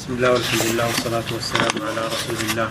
بسم الله والحمد لله والصلاة والسلام على رسول الله.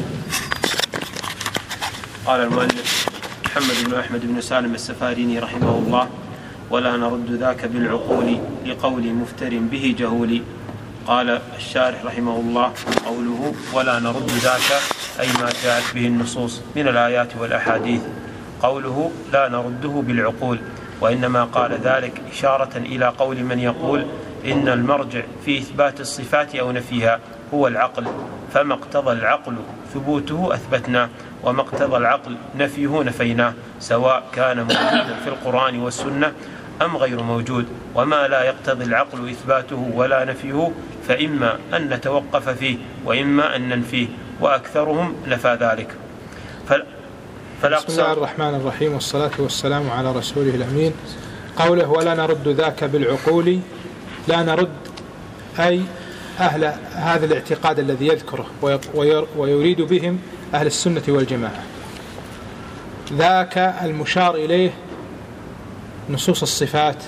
قال المؤلف محمد بن أحمد بن سالم السفاريني رحمه الله: ولا نرد ذاك بالعقول لقول مفتر به جهول. قال الشارح رحمه الله: قوله ولا نرد ذاك أي ما جاءت به النصوص من الآيات والأحاديث. قوله لا نرده بالعقول، وإنما قال ذلك إشارة إلى قول من يقول إن المرجع في إثبات الصفات أو نفيها هو العقل، فما اقتضى العقل ثبوته أثبتنا، وما اقتضى العقل نفيه نفينا، سواء كان موجودا في القرآن والسنة أم غير موجود. وما لا يقتضي العقل إثباته ولا نفيه فإما أن نتوقف فيه وإما أن ننفيه، وأكثرهم نفى ذلك. بسم الله الرحمن الرحيم، والصلاة والسلام على رسوله الأمين. قوله ولا نرد ذاك بالعقول، لا نرد أي أهل هذا الاعتقاد الذي يذكره ويريد بهم أهل السنة والجماعة. ذاك المشار إليه نصوص الصفات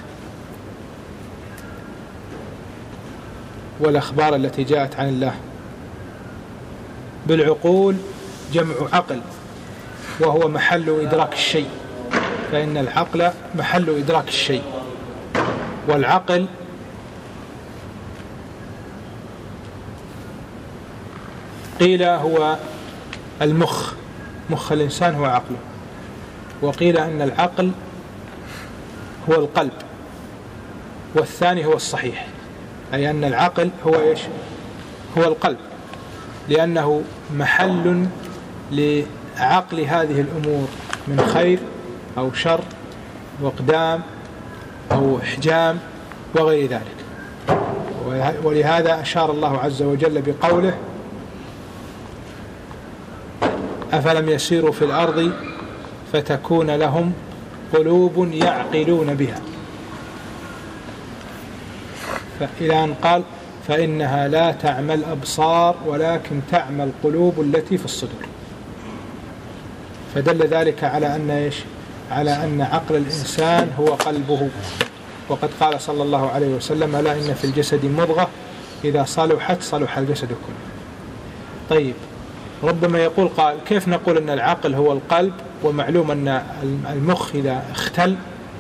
والأخبار التي جاءت عن الله. بالعقول جمع عقل، وهو محل إدراك الشيء، فإن العقل محل إدراك الشيء. والعقل قيل هو المخ، مخ الإنسان هو عقله، وقيل أن العقل هو القلب، والثاني هو الصحيح، أي أن العقل هو إيش؟ هو القلب، لأنه محل لعقل هذه الأمور من خير أو شر وإقدام أو إحجام وغير ذلك. ولهذا أشار الله عز وجل بقوله: أفلم يسيروا في الأرض فتكون لهم قلوب يعقلون بها، إلى أن قال: فإنها لا تعمى الأبصار ولكن تعمى القلوب التي في الصدور. فدل ذلك على أن إيش؟ على أن عقل الإنسان هو قلبه. وقد قال صلى الله عليه وسلم: ألا إن في الجسد مضغة إذا صلحت صلح الجسد كله. طيب، ربما يقول قال: كيف نقول أن العقل هو القلب، ومعلوم أن المخ إذا اختل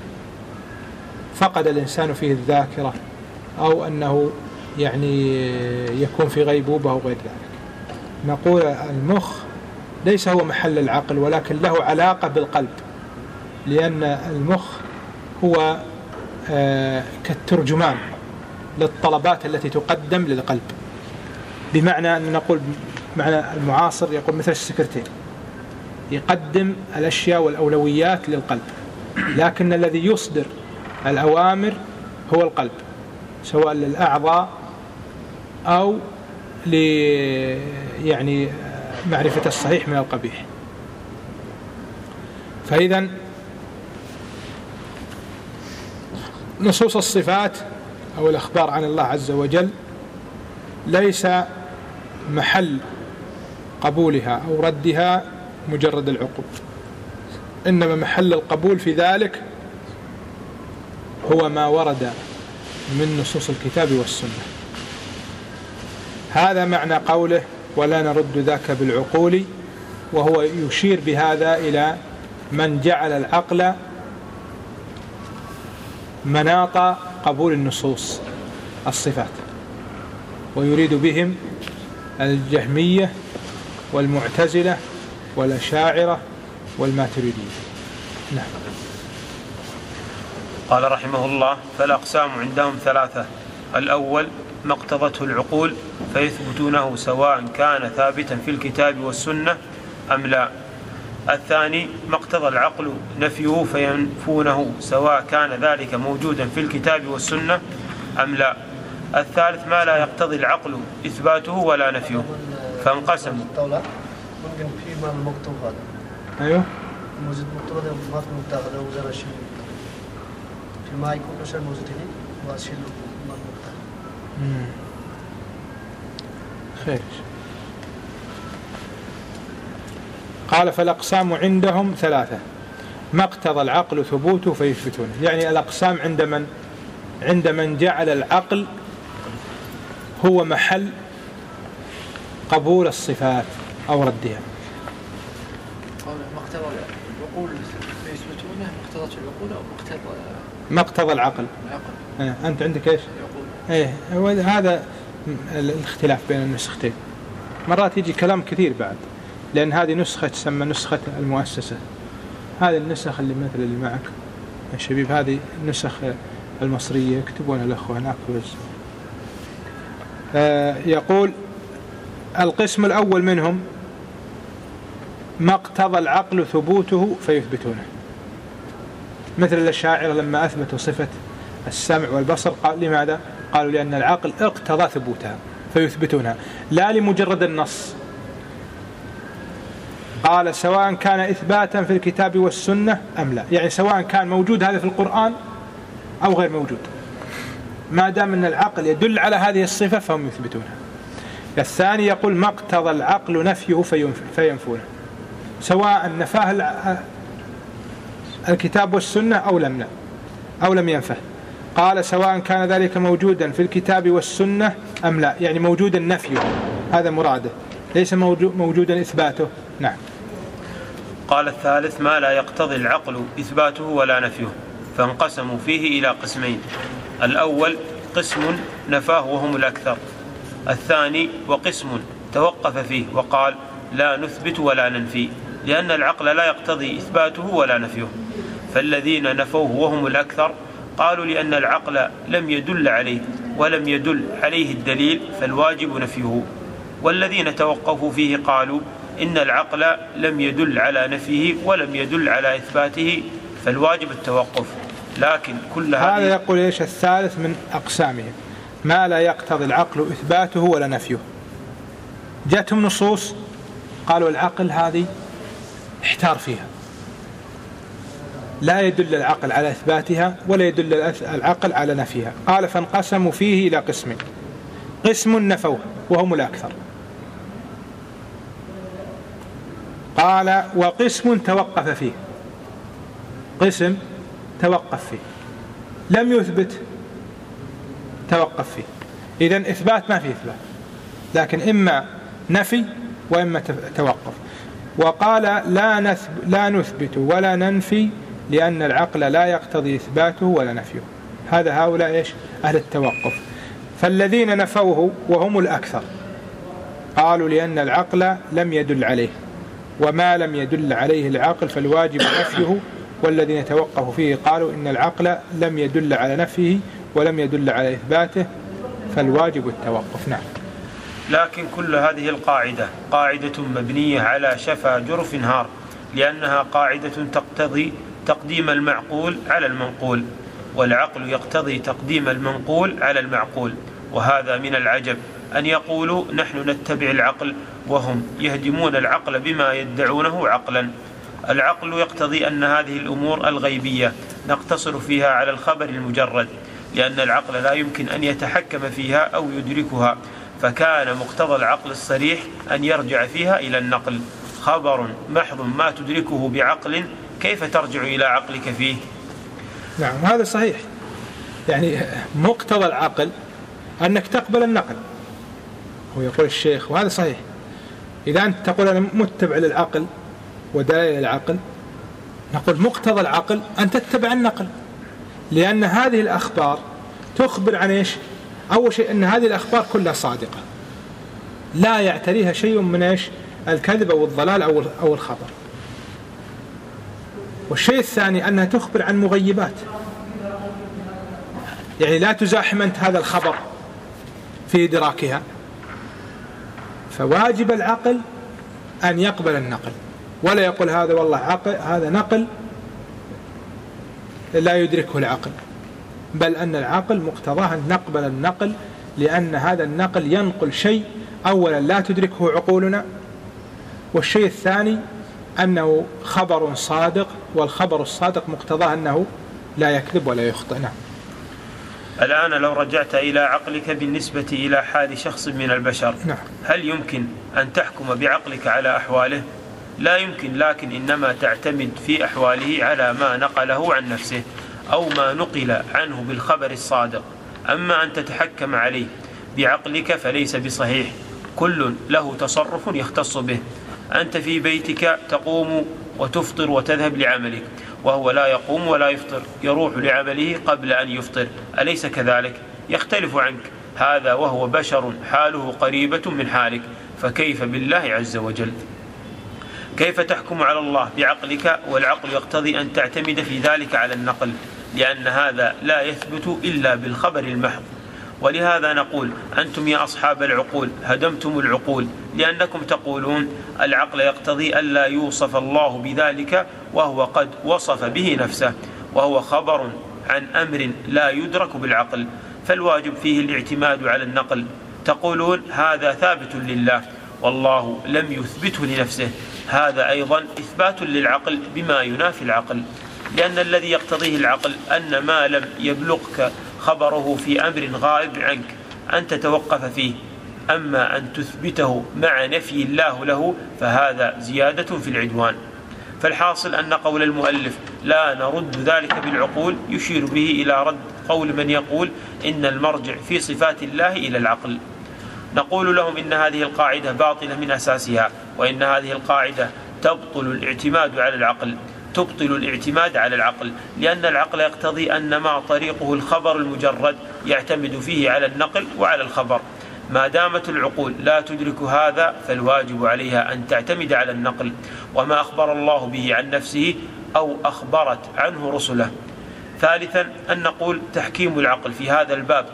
فقد الإنسان فيه الذاكرة، أو أنه يعني يكون في غيبوبة أو غير ذلك. نقول المخ ليس هو محل العقل، ولكن له علاقة بالقلب، لأن المخ هو كالترجمان للطلبات التي تقدم للقلب، بمعنى أن نقول معنى المعاصر يقول مثل السكرتير، يقدم الأشياء والأولويات للقلب، لكن الذي يصدر الأوامر هو القلب، سواء للأعضاء أو يعني معرفة الصحيح من القبيح. فإذا نصوص الصفات أو الأخبار عن الله عز وجل ليس محل قبولها أو ردها مجرد العقول، إنما محل القبول في ذلك هو ما ورد من نصوص الكتاب والسنة. هذا معنى قوله ولا نرد ذاك بالعقول، وهو يشير بهذا إلى من جعل العقل مناط قبول النصوص الصفات، ويريد بهم الجهمية والمعتزلة والأشاعرة والماتريدية. نعم. قال رحمه الله: فالأقسام عندهم ثلاثة: الأول ما اقتضته العقول فيثبتونه سواء كان ثابتا في الكتاب والسنة أم لا. الثاني ما اقتضى العقل نفيه فينفونه سواء كان ذلك موجودا في الكتاب والسنة أم لا. الثالث ما لا يقتضي العقل إثباته ولا نفيه، فانقسم. ممكن في ما المكتوب هذا. أيوه. موجود مكتوب هذا ما في مكتوب هذا وزارة شيء. في ما يكون أشياء موجودة هنا وأشياء ما مكتوب. خير. قال: فالأقسام عندهم ثلاثة: ما اقتضى العقل ثبوته فيثبتونه. يعني الأقسام عند من جعل العقل هو محل قبول الصفات أو ردها. مقتضى العقول يثبتونه مقتضى العقول أو مقتضى العقل. أنت عندك إيش؟ هذا الاختلاف بين النسختين. مرات يجي كلام كثير بعد، لأن هذه نسخة تسمى نسخة المؤسسة. هذه النسخ اللي مثل اللي معك يا شبيب، هذه النسخ المصرية يكتبون الأخوة هناك بس. يقول القسم الأول منهم ما اقتضى العقل ثبوته فيثبتونه، مثل الأشاعرة لما أثبتوا صفة السمع والبصر قال لماذا؟ قالوا لأن العقل اقتضى ثبوتها فيثبتونها لا لمجرد النص. قال سواء كان إثباتا في الكتاب والسنة أم لا، يعني سواء كان موجود هذا في القرآن أو غير موجود، ما دام أن العقل يدل على هذه الصفة فهم يثبتونها. الثاني يقول ما اقتضى العقل نفيه فينفونه، سواء نفاه الكتاب والسنة أو لم ينفه. قال سواء كان ذلك موجودا في الكتاب والسنة أم لا، يعني موجودا نفيه، هذا مراده، ليس موجودا إثباته. نعم. قال الثالث ما لا يقتضي العقل إثباته ولا نفيه، فانقسموا فيه إلى قسمين: الأول قسم نفاه وهم الأكثر، الثاني وقسم توقف فيه وقال لا نثبت ولا ننفي، لأن العقل لا يقتضي إثباته ولا نفيه. فالذين نفوه وهم الأكثر قالوا لأن العقل لم يدل عليه ولم يدل عليه الدليل فالواجب نفيه، والذين توقفوا فيه قالوا إن العقل لم يدل على نفيه ولم يدل على إثباته فالواجب التوقف. لكن كل هذا يقول إيش الثالث من أقسامهم ما لا يقتضي العقل إثباته ولا نفيه. جاءتهم نصوص قالوا العقل هذه احتار فيها، لا يدل العقل على إثباتها ولا يدل العقل على نفيها. قال فانقسموا فيه إلى قسمين: قسم نفوه وهم الأكثر، قال وقسم توقف فيه، قسم توقف فيه لم يثبت توقف فيه. إذن إثبات ما فيه إثبات، لكن إما نفي وإما توقف. وقال لا نثبت ولا ننفي لأن العقل لا يقتضي إثباته ولا نفيه. هؤلاء إيش؟ أهل التوقف. فالذين نفوه وهم الأكثر قالوا لأن العقل لم يدل عليه، وما لم يدل عليه العقل فالواجب نفيه. والذين توقفوا فيه قالوا إن العقل لم يدل على نفيه ولم يدل على إثباته فالواجب التوقف. نعم. لكن كل هذه القاعدة قاعدة مبنية على شفا جرف هار، لأنها قاعدة تقتضي تقديم المعقول على المنقول، والعقل يقتضي تقديم المنقول على المعقول. وهذا من العجب أن يقولوا نحن نتبع العقل وهم يهدمون العقل بما يدعونه عقلا. العقل يقتضي أن هذه الأمور الغيبية نقتصر فيها على الخبر المجرد، لأن العقل لا يمكن أن يتحكم فيها أو يدركها، فكان مقتضى العقل الصريح أن يرجع فيها إلى النقل. خبر محض ما تدركه بعقل كيف ترجع إلى عقلك فيه؟ نعم هذا صحيح، يعني مقتضى العقل أنك تقبل النقل، هو يقول الشيخ وهذا صحيح. إذا أنت تقول أنا متبع للعقل ودلائل العقل، نقول مقتضى العقل أن تتبع النقل، لأن هذه الأخبار تخبر عن إيش؟ أول شيء أن هذه الأخبار كلها صادقة لا يعتريها شيء من إيش؟ الكذب أو الضلال أو الخطر. والشيء الثاني أنها تخبر عن مغيبات، يعني لا تزاحم أنت هذا الخبر في إدراكها، فواجب العقل أن يقبل النقل ولا يقول هذا والله عقل هذا نقل لا يدركه العقل، بل أن العقل مقتضاه أن نقبل النقل، لأن هذا النقل ينقل شيء أولا لا تدركه عقولنا، والشيء الثاني أنه خبر صادق، والخبر الصادق مقتضاه أنه لا يكذب ولا يخطئ. نعم. الآن لو رجعت إلى عقلك بالنسبة إلى حال شخص من البشر، نعم، هل يمكن أن تحكم بعقلك على أحواله؟ لا يمكن، لكن إنما تعتمد في أحواله على ما نقله عن نفسه أو ما نقل عنه بالخبر الصادق. أما أن تتحكم عليه بعقلك فليس بصحيح، كل له تصرف يختص به. أنت في بيتك تقوم وتفطر وتذهب لعملك، وهو لا يقوم ولا يفطر، يروح لعمله قبل أن يفطر، أليس كذلك؟ يختلف عنك هذا وهو بشر حاله قريبة من حالك، فكيف بالله عز وجل؟ كيف تحكم على الله بعقلك والعقل يقتضي أن تعتمد في ذلك على النقل، لأن هذا لا يثبت إلا بالخبر المحض. ولهذا نقول أنتم يا أصحاب العقول هدمتم العقول، لأنكم تقولون العقل يقتضي ألا يوصف الله بذلك وهو قد وصف به نفسه، وهو خبر عن أمر لا يدرك بالعقل، فالواجب فيه الاعتماد على النقل. تقولون هذا ثابت لله والله لم يثبته لنفسه، هذا أيضا إثبات للعقل بما ينافي العقل، لأن الذي يقتضيه العقل أن ما لم يبلغك خبره في أمر غائب عنك أن تتوقف فيه، أما أن تثبته مع نفي الله له فهذا زيادة في العدوان. فالحاصل أن قول المؤلف لا نرد ذلك بالعقول يشير به إلى رد قول من يقول إن المرجع في صفات الله إلى العقل. نقول لهم إن هذه القاعدة باطلة من أساسها، وإن هذه القاعدة تبطل الاعتماد على العقل، لأن العقل يقتضي أن ما طريقه الخبر المجرد يعتمد فيه على النقل وعلى الخبر. ما دامت العقول لا تدرك هذا فالواجب عليها أن تعتمد على النقل وما أخبر الله به عن نفسه أو أخبرت عنه رسله. ثالثا أن نقول تحكيم العقل في هذا الباب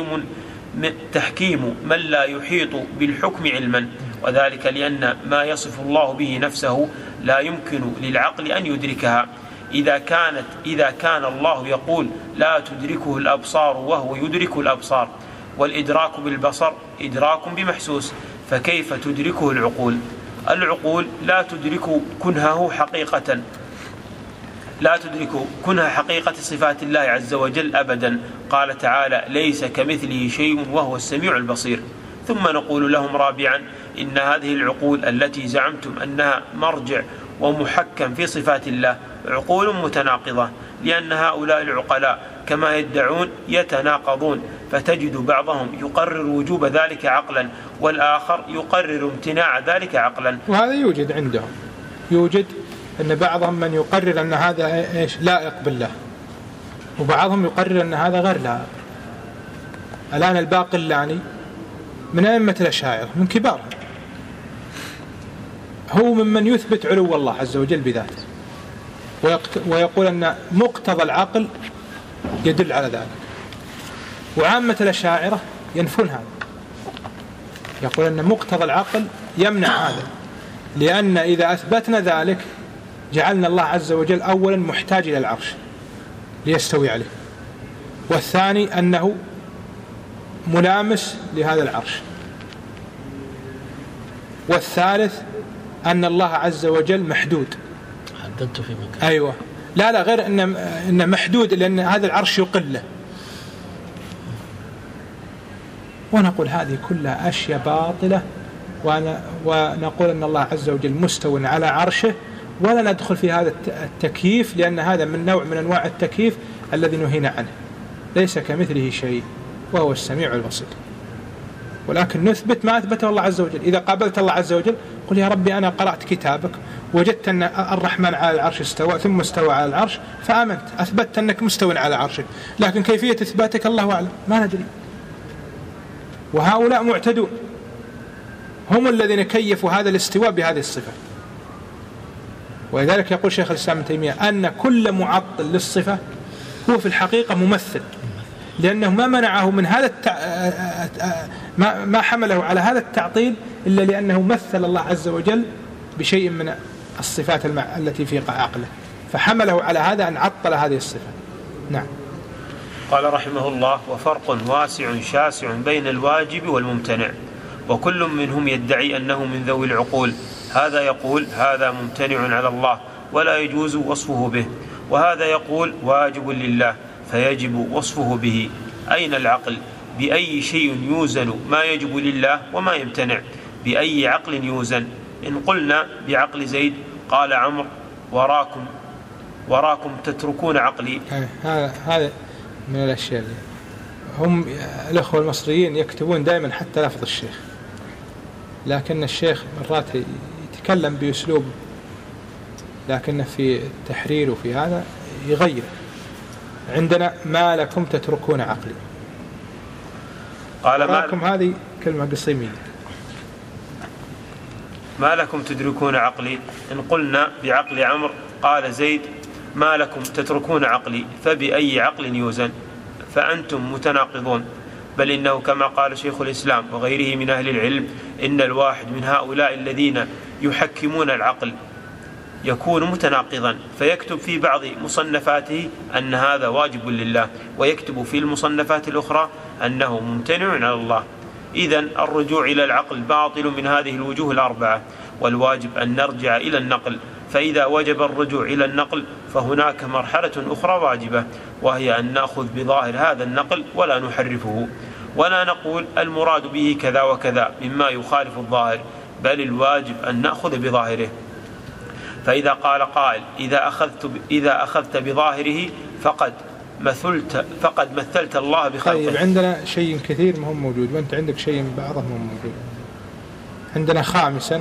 تحكيم من لا يحيط بالحكم علما، وذلك لأن ما يصف الله به نفسه لا يمكن للعقل أن يدركها. إذا كان الله يقول لا تدركه الأبصار وهو يدرك الأبصار، والإدراك بالبصر إدراك بمحسوس، فكيف تدركه العقول؟ العقول لا تدرك كنهه حقيقة، لا تدرك كنها حقيقة صفات الله عز وجل أبدا. قال تعالى ليس كمثله شيء وهو السميع البصير. ثم نقول لهم رابعا إن هذه العقول التي زعمتم أنها مرجع ومحكم في صفات الله عقول متناقضة، لأن هؤلاء العقلاء كما يدعون يتناقضون، فتجد بعضهم يقرر وجوب ذلك عقلا والآخر يقرر امتناع ذلك عقلا. وهذا يوجد عندهم، يوجد أن بعضهم من يقرر أن هذا لائق بالله، وبعضهم يقرر أن هذا غير لائق. الآن الباقلاني من أئمة الأشاعرة من كبارهم، هو ممن يثبت علو الله عز وجل بذاته، ويقول أن مقتضى العقل يدل على ذلك. وعامة الأشاعرة ينفون هذا، يقول أن مقتضى العقل يمنع هذا، لأن إذا أثبتنا ذلك جعلنا الله عز وجل أولا محتاج إلى العرش ليستوي عليه، والثاني أنه ملامس لهذا العرش، والثالث أن الله عز وجل محدود. حددته في مكان. أيوة، لا غير إن محدود، لأن هذا العرش يقله. ونقول هذه كلها أشياء باطلة، ونقول أن الله عز وجل مستوى على عرشه، ولا ندخل في هذا التكييف، لأن هذا من نوع من أنواع التكييف الذي نهينا عنه. ليس كمثله شيء وهو السميع البصير. ولكن نثبت ما أثبته الله عز وجل. إذا قابلت الله عز وجل قل يا ربي أنا قرأت كتابك وجدت أن الرحمن على العرش استوى ثم استوى على العرش فآمنت، أثبتت أنك مستوى على عرشك، لكن كيفية إثباتك الله أعلم، ما ندري. وهؤلاء معتدون، هم الذين كيفوا هذا الاستواء بهذه الصفة. ولذلك يقول شيخ الإسلام ابن تيمية أن كل معطل للصفة هو في الحقيقة ممثل، لأنه ما منعه من هذا ما حمله على هذا التعطيل إلا لأنه مثل الله عز وجل بشيء من الصفات التي في عقله، فحمله على هذا أن عطل هذه الصفة. نعم. قال رحمه الله وفرق واسع شاسع بين الواجب والممتنع، وكل منهم يدعي أنه من ذوي العقول. هذا يقول هذا ممتنع على الله ولا يجوز وصفه به، وهذا يقول واجب لله فيجب وصفه به. أين العقل؟ بأي شيء يوزن ما يجب لله وما يمتنع؟ بأي عقل يوزن؟ إن قلنا بعقل زيد قال عمرو وراكم تتركون عقلي. هذا من الأشياء هم الأخوة المصريين يكتبون دائما حتى لفظ الشيخ، لكن الشيخ مرات يتكلم بأسلوب، لكن في التحرير وفي هذا يغير. عندنا ما لكم تتركون عقلي، قال ما لكم هذه كلمة قصيمية. ما لكم تدركون عقلي، إن قلنا بعقل عمرو قال زيد ما لكم تتركون عقلي، فبأي عقل يوزن؟ فأنتم متناقضون. بل إنه كما قال شيخ الإسلام وغيره من أهل العلم إن الواحد من هؤلاء الذين يحكمون العقل يكون متناقضا، فيكتب في بعض مصنفاته أن هذا واجب لله، ويكتب في المصنفات الأخرى أنه ممتنع على الله. إذن الرجوع إلى العقل باطل من هذه الوجوه الأربعة، والواجب أن نرجع إلى النقل. فإذا وجب الرجوع إلى النقل فهناك مرحلة أخرى واجبة، وهي أن نأخذ بظاهر هذا النقل ولا نحرفه، ولا نقول المراد به كذا وكذا مما يخالف الظاهر، بل الواجب أن نأخذ بظاهره. فإذا قال قائل إذا أخذت بظاهره فقد مثلت الله بخلقه. طيب عندنا شيء كثير ما هو موجود، وأنت عندك شيء بعضه ما هو موجود. عندنا خامسا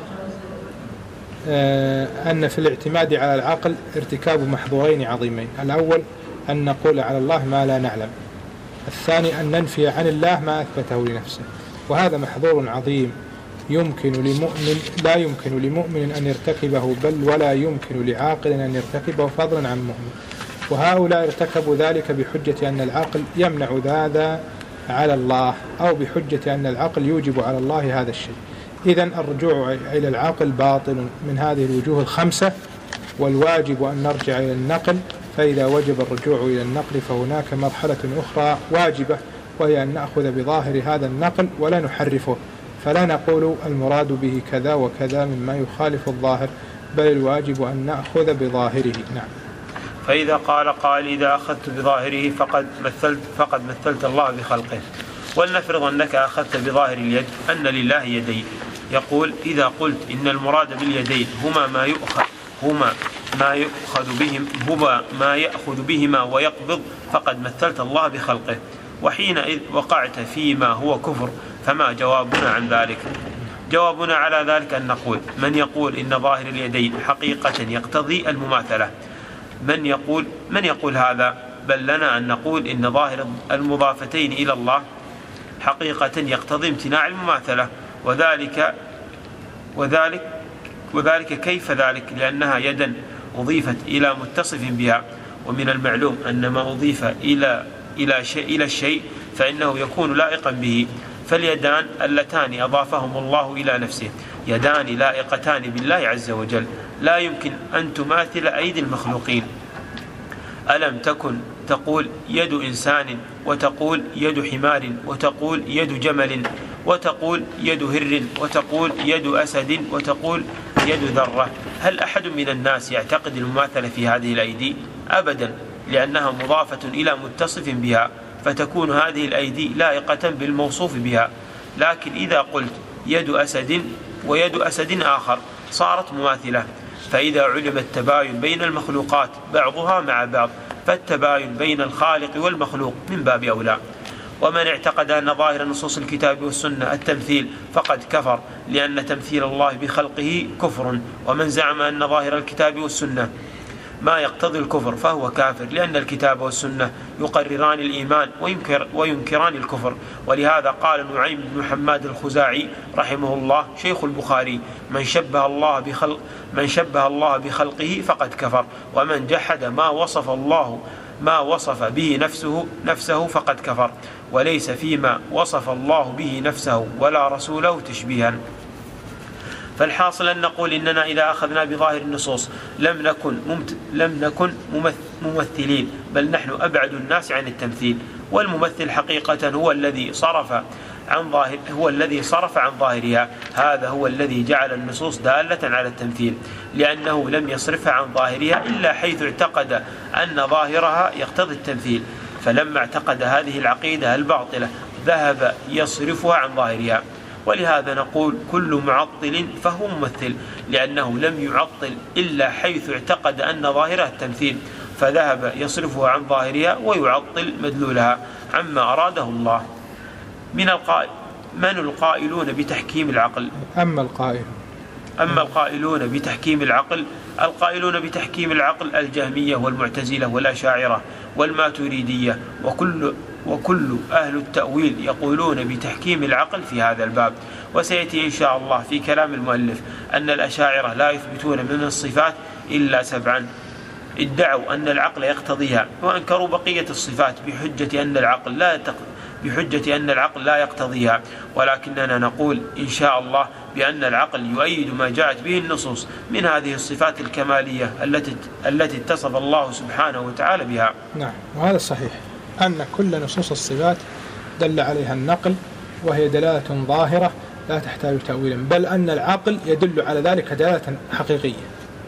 أن في الاعتماد على العقل ارتكاب محظورين عظيمين. الأول أن نقول على الله ما لا نعلم، الثاني أن ننفي عن الله ما أثبته لنفسه، وهذا محظور عظيم لا يمكن لمؤمن أن يرتكبه، بل ولا يمكن لعاقل أن يرتكبه فضلا عن مؤمن. وهؤلاء ارتكبوا ذلك بحجة أن العقل يمنع هذا على الله، أو بحجة أن العقل يوجب على الله هذا الشيء. إذن الرجوع إلى العقل باطل من هذه الوجوه الخمسة، والواجب أن نرجع إلى النقل. فإذا وجب الرجوع إلى النقل فهناك مرحلة أخرى واجبة، وهي أن نأخذ بظاهر هذا النقل ولا نحرفه، فلا نقول المراد به كذا وكذا مما يخالف الظاهر، بل الواجب أن نأخذ بظاهره. نعم. فإذا قال إذا أخذت بظاهره فقد مثلت الله بخلقه. ولنفرض أنك أخذت بظاهر اليد أن لله يدين، يقول إذا قلت إن المراد باليدين هما ما يأخذ بهما ويقبض فقد مثلت الله بخلقه، وحينئذ وقعت فيما هو كفر. فما جوابنا عن ذلك؟ جوابنا على ذلك أن نقول من يقول إن ظاهر اليدين حقيقة يقتضي المماثلة، من يقول هذا؟ بل لنا أن نقول إن ظاهر المضافتين إلى الله حقيقة يقتضي امتناع المماثلة، وذلك كيف ذلك؟ لأنها يدا أضيفت إلى متصف بها، ومن المعلوم أن ما أضيف إلى الشيء فإنه يكون لائقا به. فاليدان اللتان أضافهم الله إلى نفسه يدان لائقتان بالله عز وجل، لا يمكن أن تماثل أيدي المخلوقين. ألم تكن تقول يد إنسان، وتقول يد حمار، وتقول يد جمل، وتقول يد هر، وتقول يد أسد، وتقول يد ذرة؟ هل أحد من الناس يعتقد المماثلة في هذه الأيدي؟ أبدا، لأنها مضافة إلى متصف بها، فتكون هذه الأيدي لائقة بالموصوف بها. لكن إذا قلت يد أسد ويد أسد آخر صارت مماثلة. فإذا علم التباين بين المخلوقات بعضها مع بعض فالتباين بين الخالق والمخلوق من باب أولى. ومن اعتقد أن ظاهر نصوص الكتاب والسنة التمثيل فقد كفر، لأن تمثيل الله بخلقه كفر. ومن زعم أن ظاهر الكتاب والسنة ما يقتضي الكفر فهو كافر، لأن الكتاب والسنة يقرران الإيمان وينكران الكفر. ولهذا قال نعيم بن حماد الخزاعي رحمه الله شيخ البخاري من شبه الله بخلقه فقد كفر، ومن جحد ما وصف به نفسه فقد كفر، وليس فيما وصف الله به نفسه ولا رسوله تشبيها. فالحاصل أن نقول إننا إذا أخذنا بظاهر النصوص لم نكن ممثلين، بل نحن أبعد الناس عن التمثيل. والممثل حقيقة هو الذي صرف عن ظاهرها، هذا هو الذي جعل النصوص دالة على التمثيل، لأنه لم يصرفها عن ظاهرها إلا حيث اعتقد أن ظاهرها يقتضي التمثيل. فلما اعتقد هذه العقيدة الباطلة ذهب يصرفها عن ظاهرها. ولهذا نقول كل معطل فهو ممثل، لأنه لم يعطل إلا حيث اعتقد أن ظاهرها التمثيل، فذهب يصرفها عن ظاهرها ويعطل مدلولها عما أراده الله. من القائلون بتحكيم العقل؟ أما القائلون بتحكيم العقل، القائلون بتحكيم العقل الجهمية والمعتزلة والأشاعرة والماتريدية وكل أهل التأويل يقولون بتحكيم العقل في هذا الباب. وسيأتي إن شاء الله في كلام المؤلف أن الأشاعرة لا يثبتون من الصفات إلا 7 ادعوا أن العقل يقتضيها، وأنكروا بقية الصفات بحجة أن العقل لا يقتضيها، ولكننا نقول إن شاء الله بأن العقل يؤيد ما جاءت به النصوص من هذه الصفات الكمالية التي اتصف الله سبحانه وتعالى بها. نعم، وهذا صحيح أن كل نصوص الصفات دل عليها النقل، وهي دلالة ظاهرة لا تحتاج تأويلا، بل أن العقل يدل على ذلك دلالة حقيقية.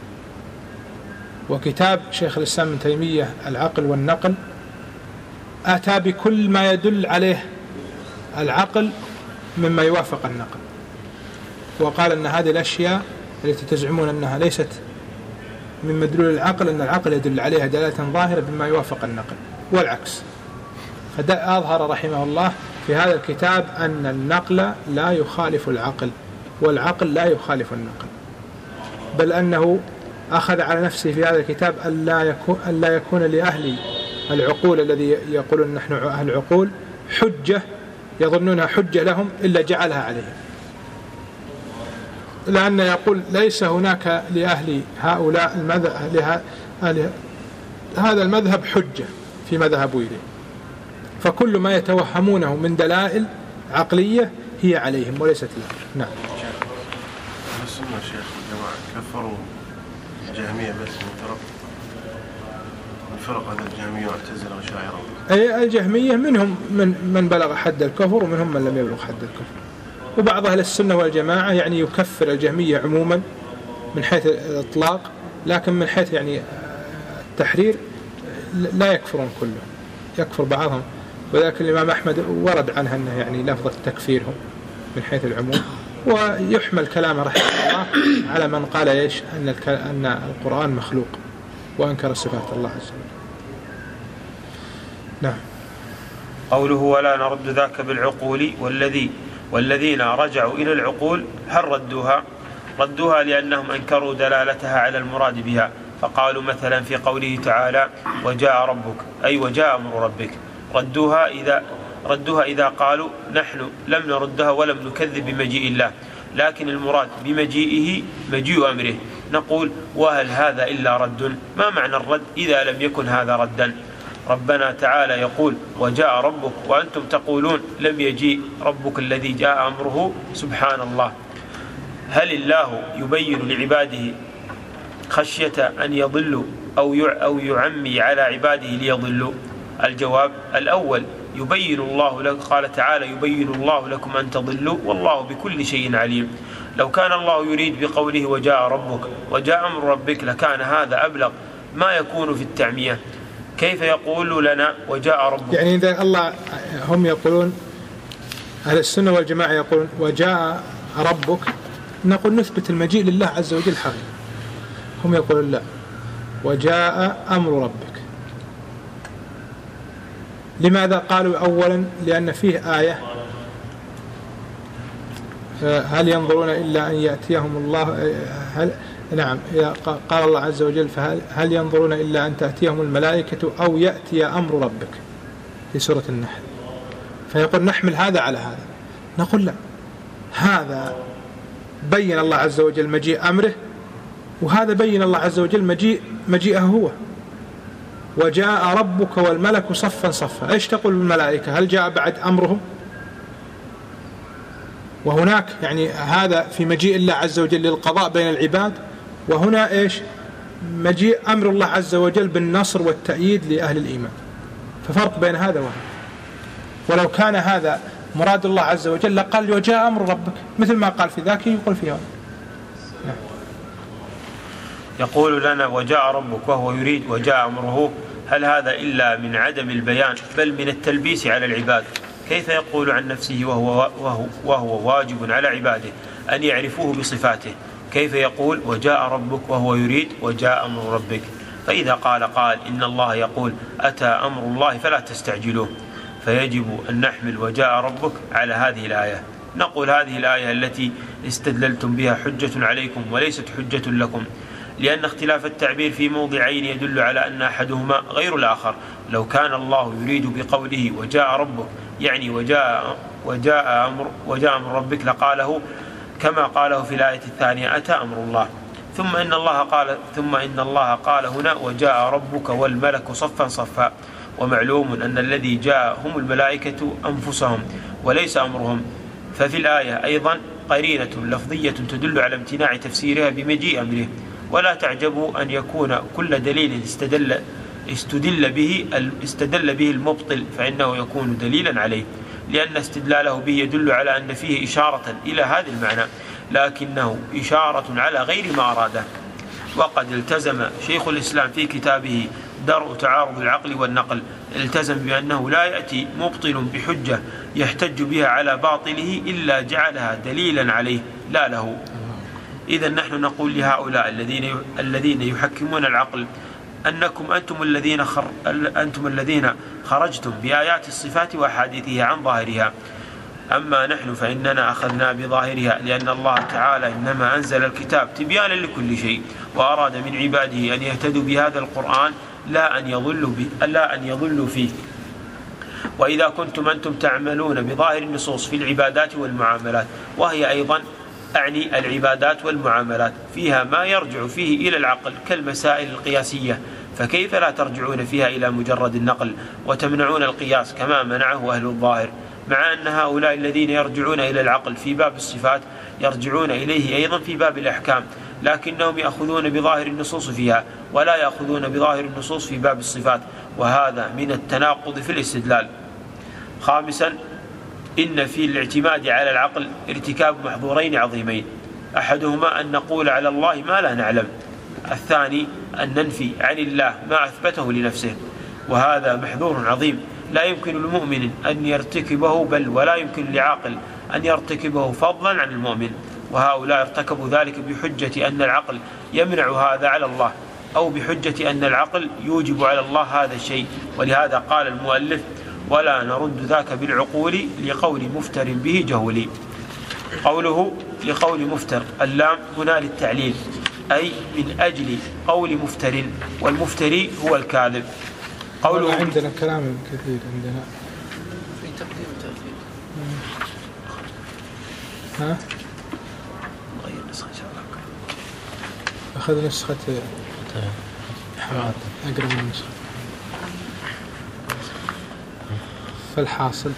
وكتاب شيخ الإسلام ابن تيمية العقل والنقل أتى بكل ما يدل عليه العقل مما يوافق النقل، وقال أن هذه الأشياء التي تزعمون أنها ليست من مدلول العقل، أن العقل يدل عليها دلالة ظاهرة بما يوافق النقل، والعكس. فأظهر رحمه الله في هذا الكتاب أن النقل لا يخالف العقل، والعقل لا يخالف النقل، بل أنه أخذ على نفسه في هذا الكتاب أن لا يكون لأهل العقول الذي يقولون نحن أهل العقول حجة يظنونها حجة لهم إلا جعلها عليهم، لأن يقول ليس هناك لأهل هؤلاء هذا المذهب حجة في مذهب إليه، فكل ما يتوهمونه من دلائل عقلية هي عليهم وليست لهم. نعم. السنة شيخ الجماعة كفروا الجهمية بس من فرق هذا الجهمية واعتزلة وشاعرة. أي الجهمية منهم من بلغ حد الكفر ومنهم من لم يبلغ حد الكفر، وبعض أهل السنة والجماعة يعني يكفر الجهمية عموما من حيث الإطلاق، لكن من حيث يعني التحرير لا يكفرون كلهم، يكفر بعضهم. وذلك الإمام أحمد ورد عنها أنه يعني لفظة تكفيرهم من حيث العموم، ويحمل كلامه رحمه الله على من قال إيش أن القرآن مخلوق وأنكر صفات الله عز وجل. نعم. قوله ولا نرد ذاك بالعقول والذين رجعوا إلى العقول هل ردوها لأنهم أنكروا دلالتها على المراد بها، فقالوا مثلا في قوله تعالى وجاء ربك أي وجاء أمر ربك، ردوها إذا قالوا نحن لم نردها ولم نكذب بمجيء الله، لكن المراد بمجيئه مجيء أمره. نقول وهل هذا إلا رد؟ ما معنى الرد إذا لم يكن هذا ردا؟ ربنا تعالى يقول وجاء ربك وأنتم تقولون لم يجيء ربك الذي جاء أمره. سبحان الله. هل الله يبين لعباده خشية أن يضلوا أو يعمي على عباده ليضلوا؟ الجواب الأول يبين الله لك، قال تعالى يبين الله لكم أن تضلوا والله بكل شيء عليم. لو كان الله يريد بقوله وجاء ربك وجاء أمر ربك لكان هذا أبلغ ما يكون في التعمية. كيف يقول لنا وجاء ربك؟ يعني إذا الله هم يقولون أهل السنة والجماعة يقولون وجاء ربك، نقول نثبت المجيء لله عز وجل حقيقة. هم يقولون لا وجاء أمر ربك. لماذا قالوا أولا؟ لأن فيه آية هل ينظرون إلا أن يأتيهم الله نعم قال الله عز وجل فهل ينظرون إلا أن تأتيهم الملائكة أو يأتي أمر ربك في سورة النحل، فيقول نحمل هذا على هذا. نقول لا، هذا بين الله عز وجل مجيء أمره، وهذا بين الله عز وجل مجيئه هو. وجاء ربك والملك صفا صفا. إيش تقول الملائكة؟ هل جاء بعد أمرهم؟ وهناك يعني هذا في مجيء الله عز وجل للقضاء بين العباد، وهنا إيش مجيء أمر الله عز وجل بالنصر والتأييد لأهل الإيمان. ففرق بين هذا وهذا. ولو كان هذا مراد الله عز وجل لقال وجاء أمر ربك، مثل ما قال في ذاك يقول في هذا. يقول لنا وجاء ربك وهو يريد وجاء أمره، هل هذا إلا من عدم البيان بل من التلبيس على العباد؟ كيف يقول عن نفسه وهو واجب على عباده أن يعرفوه بصفاته؟ كيف يقول وجاء ربك وهو يريد وجاء أمر ربك؟ فإذا قال إن الله يقول أتى أمر الله فلا تستعجلوه، فيجب أن نحمل وجاء ربك على هذه الآية. نقول هذه الآية التي استدللتم بها حجة عليكم وليست حجة لكم، لأن اختلاف التعبير في موضعين يدل على أن أحدهما غير الآخر. لو كان الله يريد بقوله وجاء ربك يعني وجاء أمر ربك لقاله كما قاله في الآية الثانية أتى أمر الله. ثم إن الله قال هنا وجاء ربك والملك صفا صفا، ومعلوم أن الذي جاء هم الملائكة أنفسهم وليس أمرهم. ففي الآية أيضا قرينة لفظية تدل على امتناع تفسيرها بمجيء أمره. ولا تعجبوا أن يكون كل دليل استدل به المبطل فإنه يكون دليلا عليه، لأن استدلاله به يدل على أن فيه إشارة إلى هذا المعنى، لكنه إشارة على غير ما أراده. وقد التزم شيخ الإسلام في كتابه درء تعارض العقل والنقل، التزم بأنه لا يأتي مبطل بحجة يحتج بها على باطله إلا جعلها دليلا عليه لا له. إذا نحن نقول لهؤلاء الذين يحكمون العقل أنكم أنتم الذين خرجتم بآيات الصفات وأحاديثها عن ظاهرها، أما نحن فإننا أخذنا بظاهرها، لأن الله تعالى إنما أنزل الكتاب تبيانا لكل شيء، وأراد من عباده أن يهتدوا بهذا القرآن لا أن يضلوا فيه. وإذا كنتم أنتم تعملون بظاهر النصوص في العبادات والمعاملات، وهي أيضا أعني العبادات والمعاملات فيها ما يرجع فيه إلى العقل كالمسائل القياسية، فكيف لا ترجعون فيها إلى مجرد النقل وتمنعون القياس كما منعه أهل الظاهر، مع أن هؤلاء الذين يرجعون إلى العقل في باب الصفات يرجعون إليه أيضا في باب الأحكام، لكنهم يأخذون بظاهر النصوص فيها ولا يأخذون بظاهر النصوص في باب الصفات، وهذا من التناقض في الاستدلال. خامسا، إن في الاعتماد على العقل ارتكاب محظورين عظيمين، أحدهما أن نقول على الله ما لا نعلم، الثاني أن ننفي عن الله ما أثبته لنفسه، وهذا محظور عظيم لا يمكن المؤمن أن يرتكبه، بل ولا يمكن لعاقل أن يرتكبه فضلا عن المؤمن. وهؤلاء ارتكبوا ذلك بحجة أن العقل يمنع هذا على الله، أو بحجة أن العقل يوجب على الله هذا الشيء. ولهذا قال المؤلف ولا نرد ذاك بالعقول لقول مفتر به جهولي. قوله لقول مفتر، اللام هنا للتعليل، أي من أجل قول مفتر، والمفتري هو الكاذب. قوله عندنا كلام كثير، عندنا في تقديم وتأخير. ها؟ نغير نسخة إن شاء الله. أخذ نسخة أقرب من نسخة. فالحاصل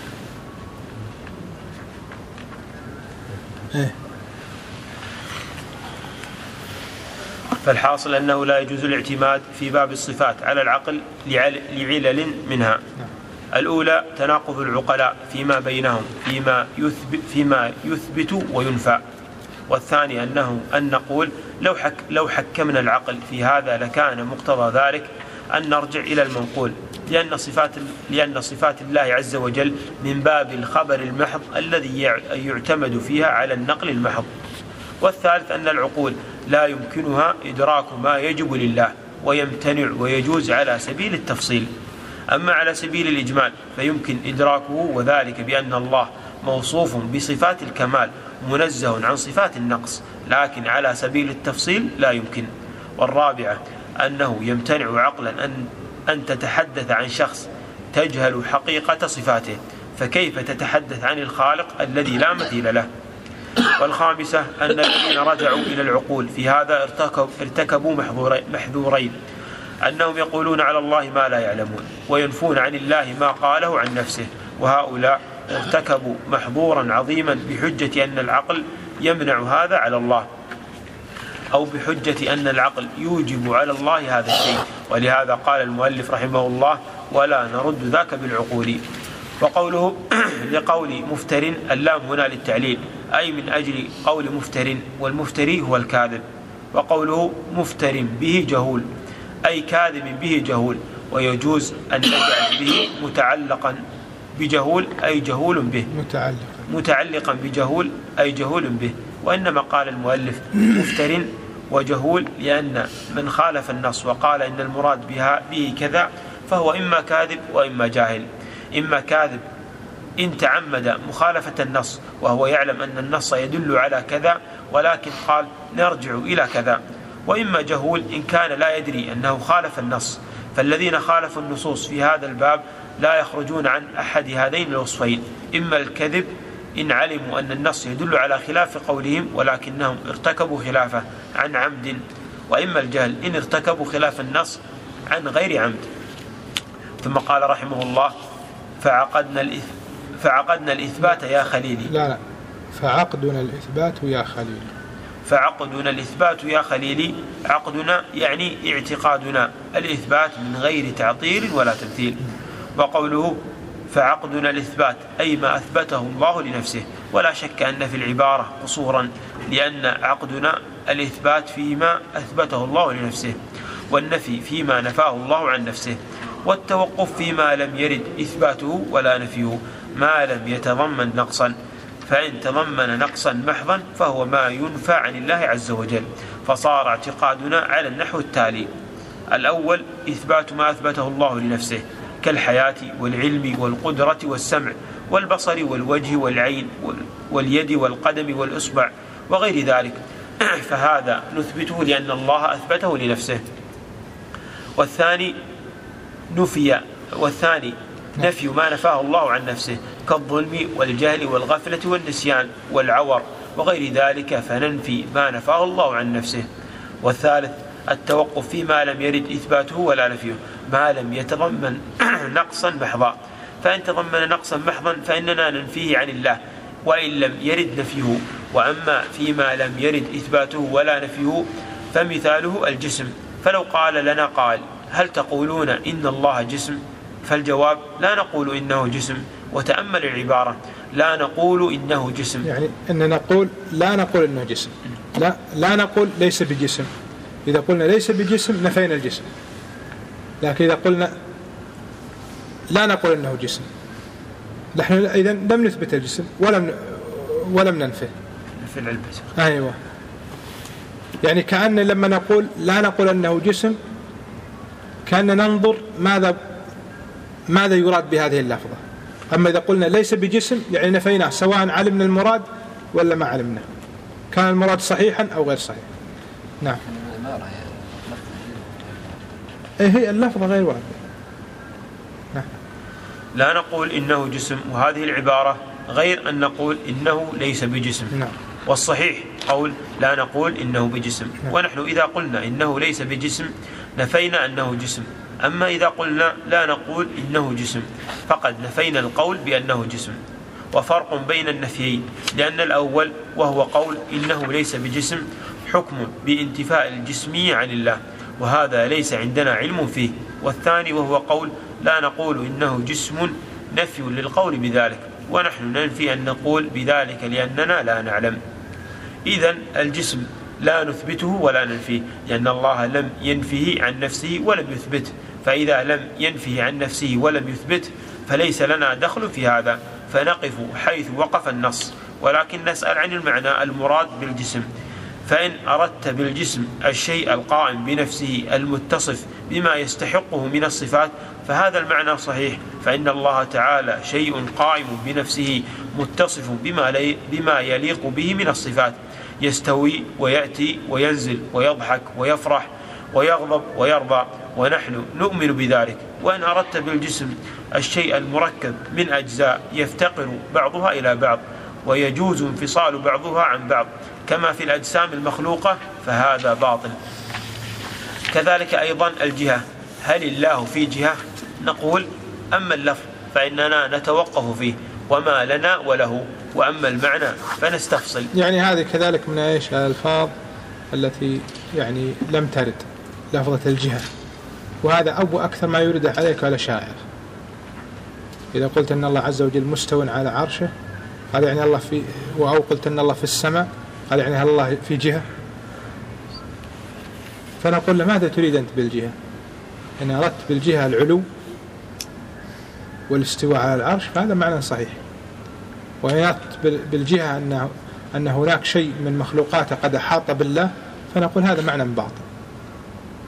فالحاصل أنه لا يجوز الاعتماد في باب الصفات على العقل لعلل منها. الأولى تناقض العقلاء فيما بينهم فيما يثبت وينفى، والثاني أن نقول لو حكمنا العقل في هذا لكان مقتضى ذلك أن نرجع إلى المنقول، لأن صفات الله عز وجل من باب الخبر المحض الذي يعتمد فيها على النقل المحض. والثالث أن العقول لا يمكنها إدراك ما يجب لله ويمتنع ويجوز على سبيل التفصيل. أما على سبيل الإجمال فيمكن إدراكه، وذلك بأن الله موصوف بصفات الكمال منزه عن صفات النقص، لكن على سبيل التفصيل لا يمكن. والرابعة أنه يمتنع عقلا أن تتحدث عن شخص تجهل حقيقة صفاته، فكيف تتحدث عن الخالق الذي لا مثيل له. والخامسة أن الذين رجعوا إلى العقول في هذا ارتكبوا محذورين، أنهم يقولون على الله ما لا يعلمون وينفون عن الله ما قاله عن نفسه، وهؤلاء ارتكبوا محظورا عظيما بحجة أن العقل يمنع هذا على الله، أو بحجة أن العقل يوجب على الله هذا الشيء. ولهذا قال المؤلف رحمه الله ولا نرد ذاك بالعقول. وقوله لقول مفتر، اللام هنا للتعليل، أي من أجل قول مفتر، والمفتري هو الكاذب. وقوله مفتر به جهول، أي كاذب به جهول، ويجوز أن نجعل به متعلقا بجهول أي جهول به، متعلقا بجهول أي جهول به. وإنما قال المؤلف مفتر وجهول لأن من خالف النص وقال إن المراد به كذا فهو إما كاذب وإما جاهل، إما كاذب إن تعمد مخالفة النص وهو يعلم أن النص يدل على كذا ولكن قال نرجع إلى كذا. وإما جهول إن كان لا يدري أنه خالف النص، فالذين خالفوا النصوص في هذا الباب لا يخرجون عن أحد هذين الوصفين: إما الكذب إن علموا أن النص يدل على خلاف قولهم ولكنهم ارتكبوا خلافه عن عمد، وإما الجهل إن ارتكبوا خلاف النص عن غير عمد. ثم قال رحمه الله: فعقدنا الإثبات يا خليلي. لا فعقدنا الإثبات يا خليلي. فعقدنا الإثبات يا خليلي، عقدنا يعني اعتقادنا الإثبات من غير تعطيل ولا تمثيل. وقوله فعقدنا الإثبات أي ما أثبته الله لنفسه، ولا شك أن في العبارة قصورا، لأن عقدنا الإثبات فيما أثبته الله لنفسه، والنفي فيما نفاه الله عن نفسه، والتوقف فيما لم يرد إثباته ولا نفيه ما لم يتضمن نقصا، فإن تضمن نقصا محضا فهو ما ينفى عن الله عز وجل. فصار اعتقادنا على النحو التالي: الأول إثبات ما أثبته الله لنفسه كالحياة والعلم والقدرة والسمع والبصر والوجه والعين واليد والقدم والإصبع وغير ذلك، فهذا نثبته لأن الله أثبته لنفسه. والثاني نفي ما نفاه الله عن نفسه كالظلم والجهل والغفلة والنسيان والعور وغير ذلك، فننفي ما نفاه الله عن نفسه. والثالث التوقف فيما لم يرد إثباته ولا نفيه ما لم يتضمن نقصا محضا، فإن تضمن نقصا محضا فإننا ننفيه عن الله وإن لم يرد نفيه. وأما فيما لم يرد إثباته ولا نفيه فمثاله الجسم، فلو قال لنا قال: هل تقولون إن الله جسم؟ فالجواب: لا نقول إنه جسم. وتأمل العبارة: لا نقول إنه جسم، يعني أن نقول لا نقول إنه جسم، لا نقول ليس بجسم. إذا قلنا ليس بجسم نفينا الجسم، لكن إذا قلنا لا نقول إنه جسم نحن إذا لم نثبت الجسم ولم ننفه. في العلبس. أيوة، يعني كأن لما نقول لا نقول إنه جسم كأن ننظر ماذا يراد بهذه اللفظة. أما إذا قلنا ليس بجسم يعني نفيناه سواء علمنا المراد ولا ما علمنا، كان المراد صحيحا أو غير صحيح. نعم، هي اللفظة غير واحدة. نعم. لا نقول إنه جسم، وهذه العبارة غير أن نقول إنه ليس بجسم. نعم. والصحيح قول لا نقول إنه بجسم. نعم. ونحن إذا قلنا إنه ليس بجسم نفينا أنه جسم. أما إذا قلنا لا نقول إنه جسم فقد نفينا القول بأنه جسم. وفرق بين النفيين، لأن الأول وهو قول إنه ليس بجسم حكم بانتفاء الجسمية عن الله، وهذا ليس عندنا علم فيه. والثاني وهو قول لا نقول إنه جسم نفي للقول بذلك، ونحن ننفي أن نقول بذلك لأننا لا نعلم. إذن الجسم لا نثبته ولا ننفيه، لأن الله لم ينفيه عن نفسه ولم يثبته، فإذا لم ينفيه عن نفسه ولم يثبته فليس لنا دخل في هذا، فنقف حيث وقف النص، ولكن نسأل عن المعنى المراد بالجسم. فإن أردت بالجسم الشيء القائم بنفسه المتصف بما يستحقه من الصفات فهذا المعنى صحيح، فإن الله تعالى شيء قائم بنفسه متصف بما يليق به من الصفات، يستوي ويأتي وينزل ويضحك ويفرح ويغضب ويرضى، ونحن نؤمن بذلك. وإن أردت بالجسم الشيء المركب من أجزاء يفتقر بعضها إلى بعض ويجوز انفصال بعضها عن بعض كما في الأجسام المخلوقة فهذا باطل. كذلك أيضا الجهة، هل الله في جهة؟ نقول أما اللفظ فإننا نتوقف فيه وما لنا وله، وأما المعنى فنستفصل. يعني هذه كذلك من إيش الألفاظ التي يعني لم ترد لفظة الجهة، وهذا أبو أكثر ما يرد عليك على شاعر. إذا قلت أن الله عز وجل مستوى على عرشه قال يعني الله في، أو قلت أن الله في السماء قال يعني هل الله في جهة؟ فنقول له ماذا تريد أنت بالجهة؟ إن أردت بالجهة العلو والاستواء على العرش فهذا معنى صحيح، وإن أردت بالجهة أن هناك شيء من مخلوقاته قد أحاط بالله فنقول هذا معنى باطل.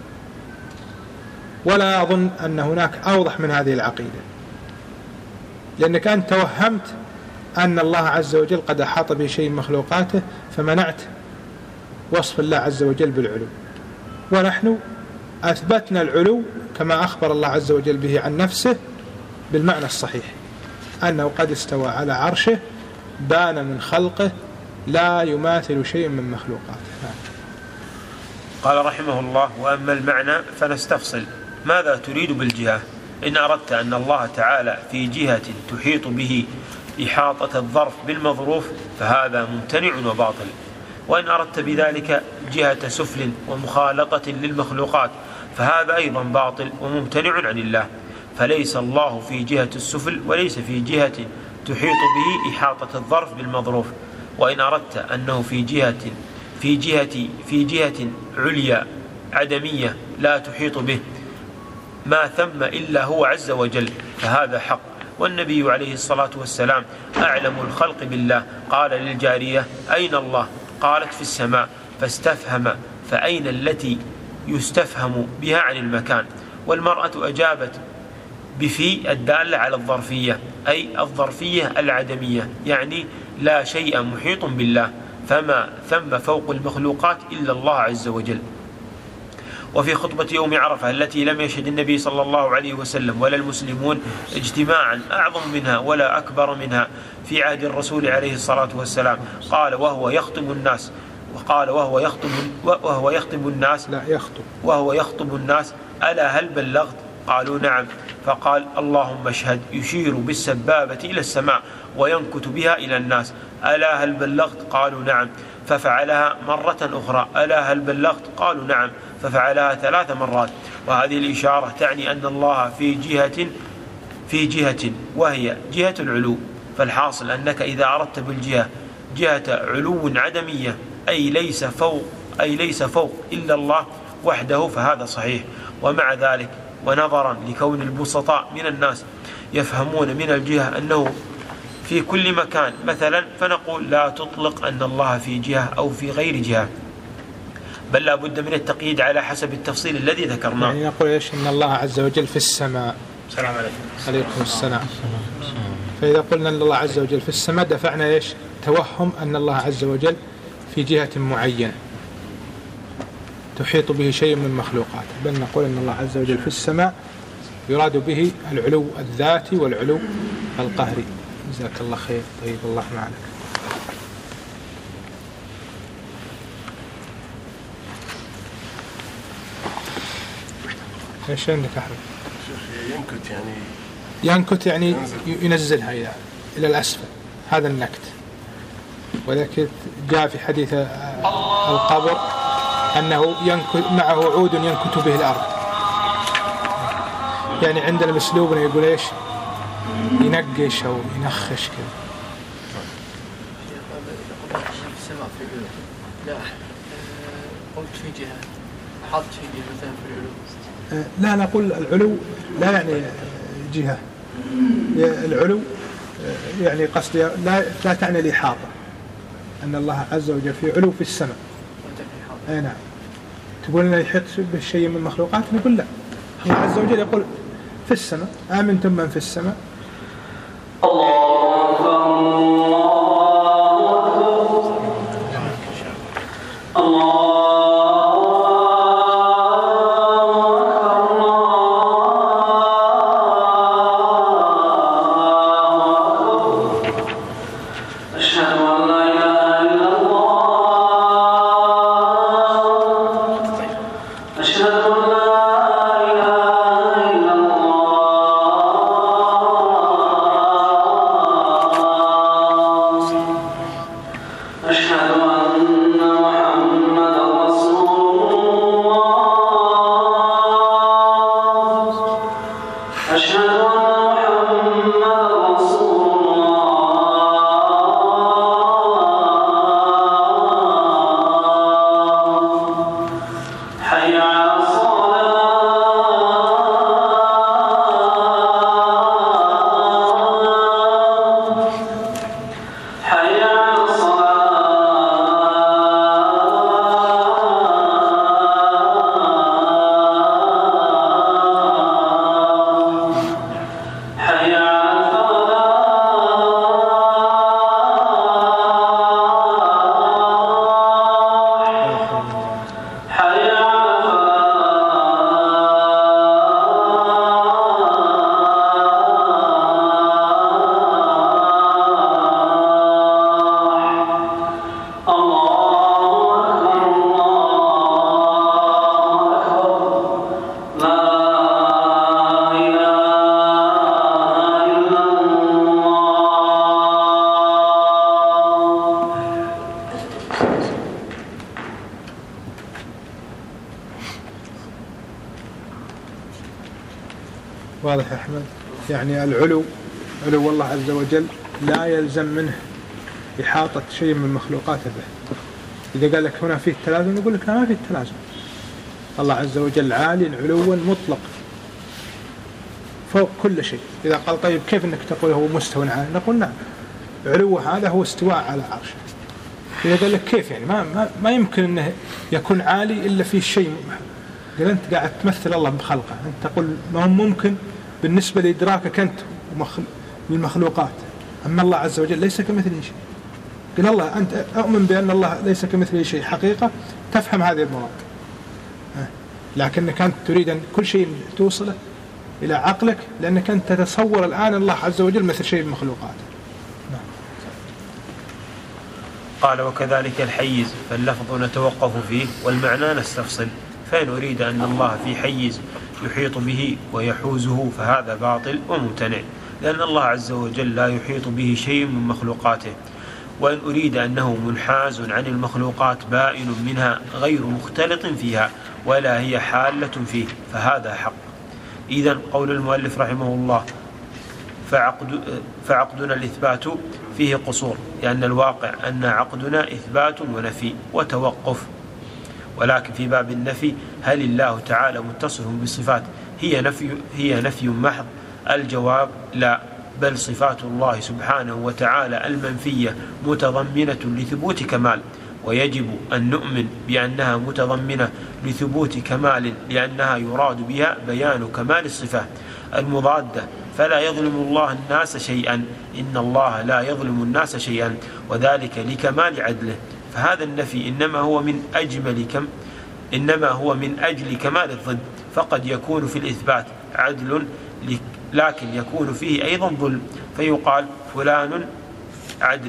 ولا أظن أن هناك أوضح من هذه العقيدة، لأنك أنت توهمت أن الله عز وجل قد أحاط بشيء من مخلوقاته فمنعت وصف الله عز وجل بالعلو. ونحن أثبتنا العلو كما أخبر الله عز وجل به عن نفسه بالمعنى الصحيح، أنه قد استوى على عرشه بان من خلقه لا يماثل شيء من مخلوقاته. قال رحمه الله: وأما المعنى فنستفصل. ماذا تريد بالجهة؟ إن أردت أن الله تعالى في جهة تحيط به إحاطة الظرف بالمظروف فهذا ممتنع وباطل، وإن أردت بذلك جهة سفل ومخالطة للمخلوقات فهذا أيضا باطل وممتنع عن الله، فليس الله في جهة السفل وليس في جهة تحيط به إحاطة الظرف بالمظروف. وإن أردت أنه في جهة عليا عدمية لا تحيط به ما ثم إلا هو عز وجل فهذا حق. والنبي عليه الصلاة والسلام أعلم الخلق بالله، قال للجارية: أين الله؟ قالت: في السماء، فاستفهم فأين التي يستفهم بها عن المكان. والمرأة أجابت بفي الدالة على الظرفية، أي الظرفية العدمية، يعني لا شيء محيط بالله، فما ثم فوق المخلوقات إلا الله عز وجل. وفي خطبة يوم عرفة التي لم يشهد النبي صلى الله عليه وسلم ولا المسلمون اجتماعا أعظم منها ولا أكبر منها في عهد الرسول عليه الصلاة والسلام، قال وهو يخطب الناس: ألا هل بلغت؟ قالوا: نعم. فقال: اللهم اشهد، يشير بالسبابة إلى السماء وينكت بها إلى الناس: ألا هل بلغت؟ قالوا: نعم. ففعلها مرة أخرى: ألا هل بلغت؟ قالوا: نعم. ففعلها 3 مرات. وهذه الإشارة تعني أن الله في جهة وهي جهة العلو. فالحاصل أنك إذا أردت بالجهة جهة علو عدمية أي ليس فوق إلا الله وحده فهذا صحيح. ومع ذلك ونظرا لكون البسطاء من الناس يفهمون من الجهة أنه في كل مكان مثلا، فنقول لا تطلق أن الله في جهة أو في غير جهة، بل لا بد من التقييد على حسب التفصيل الذي ذكرناه. يعني نقول إيش؟ إن الله عز وجل في السماء. السلام عليكم. عليكم السلام. فإذا قلنا أن الله عز وجل في السماء دفعنا إيش؟ توهم أن الله عز وجل في جهة معينة تحيط به شيء من مخلوقاته، بل نقول أن الله عز وجل في السماء يراد به العلو الذاتي والعلو القهري. جزاك الله خير. طيب الله معك. ايش عندك أحمد؟ ينكت يعني ينزلها إلى الأسفل، هذا النكت. ولكن جاء في حديث القبر أنه معه عود ينكت به الأرض، يعني عندنا مسلوبنا يقول إيش؟ ينقش أو ينخش كذا. لا قلت في جهة، حط في جهة مثلا في العلو. لا نقول العلو لا يعني جهة، العلو يعني قصدي لا تعني الإحاطة، أن الله عز وجل في علو في السماء. أي نعم. تقول أنه يحيط بالشيء من مخلوقات، نقول لا، الله عز وجل يقول في السماء: آمنتم من في السماء. الله أكبر الله أشهد أن محمدا واضح يا أحمد. يعني العلو، علو الله عز وجل لا يلزم منه إحاطة شيء من مخلوقاته به. إذا قال لك هنا فيه التلازم نقول لك ما فيه التلازم. الله عز وجل عالي علوا مطلق فوق كل شيء. إذا قال طيب كيف أنك تقول هو مستوى عالي؟ نقول نعم، علوه هذا هو استواء على عرشه. إذا قال لك كيف يعني ما يمكن أنه يكون عالي إلا فيه شيء. قال أنت قاعد تمثل الله بخلقه، أنت تقول ما هو ممكن بالنسبة لإدراكك أنت للمخلوقات، أما الله عز وجل ليس كمثله شيء. قال الله أنت أؤمن بأن الله ليس كمثله شيء حقيقة، تفهم هذه المراد، لكنك أنت تريد أن كل شيء توصله إلى عقلك، لأنك أنت تتصور الآن الله عز وجل مثل شيء من مخلوقاته. قال وكذلك الحيز، فاللفظ نتوقف فيه والمعنى نستفصل. فإن أريد أن الله في حيز يحيط به ويحوزه فهذا باطل وممتنع، لأن الله عز وجل لا يحيط به شيء من مخلوقاته. وإن أريد أنه منحاز عن المخلوقات بائن منها غير مختلط فيها ولا هي حالة فيه فهذا حق. إذن قول المؤلف رحمه الله فعقدنا الإثبات فيه قصور، لأن الواقع أن عقدنا إثبات ونفي وتوقف. ولكن في باب النفي هل الله تعالى متصف بالصفات هي نفي محض؟ الجواب لا، بل صفات الله سبحانه وتعالى المنفية متضمنة لثبوت كمال، ويجب أن نؤمن بأنها متضمنة لثبوت كمال، لأنها يراد بها بيان كمال الصفات المضادة. فلا يظلم الله الناس شيئا، إن الله لا يظلم الناس شيئا، وذلك لكمال عدله. فهذا النفي إنما هو من أجل كمال الضد، فقد يكون في الإثبات عدل لكن يكون فيه أيضا ظلم، فيقال فلان عدل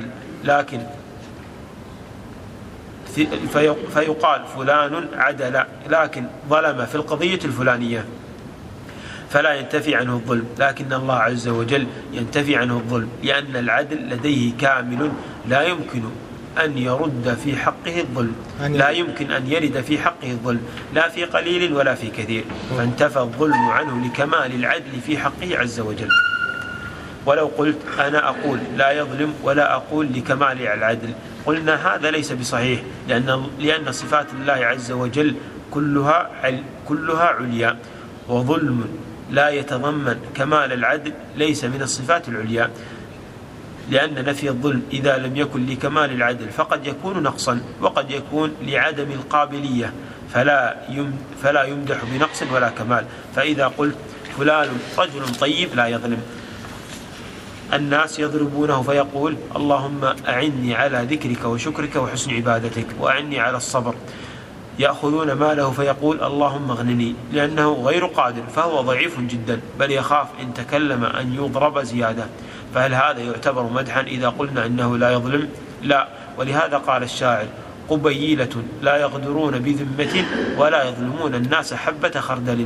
فيقال فلان عدل لكن ظلم في القضية الفلانية، فلا ينتفي عنه الظلم. لكن الله عز وجل ينتفي عنه الظلم، لأن العدل لديه كامل لا يمكن أن يرد في حقه الظلم، لا يمكن أن يرد في حقه الظلم لا في قليل ولا في كثير، فانتفى الظلم عنه لكمال العدل في حقه عز وجل. ولو قلت أنا أقول لا يظلم ولا أقول لكمال العدل، قلنا هذا ليس بصحيح، لأن صفات الله عز وجل كلها عليا، وظلم لا يتضمن كمال العدل ليس من الصفات العليا، لأن نفي الظلم إذا لم يكن لكمال العدل فقد يكون نقصا، وقد يكون لعدم القابلية، فلا يمدح بنقص ولا كمال. فإذا قلت فلان رجل طيب لا يظلم، الناس يضربونه فيقول اللهم أعني على ذكرك وشكرك وحسن عبادتك وأعني على الصبر. يأخذون ماله فيقول اللهم اغنني، لأنه غير قادر فهو ضعيف جدا، بل يخاف إن تكلم أن يضرب زيادة. فهل هذا يعتبر مدحا إذا قلنا إنه لا يظلم؟ لا. ولهذا قال الشاعر قبيلة لا يغدرون بذمة ولا يظلمون الناس حبة خردل.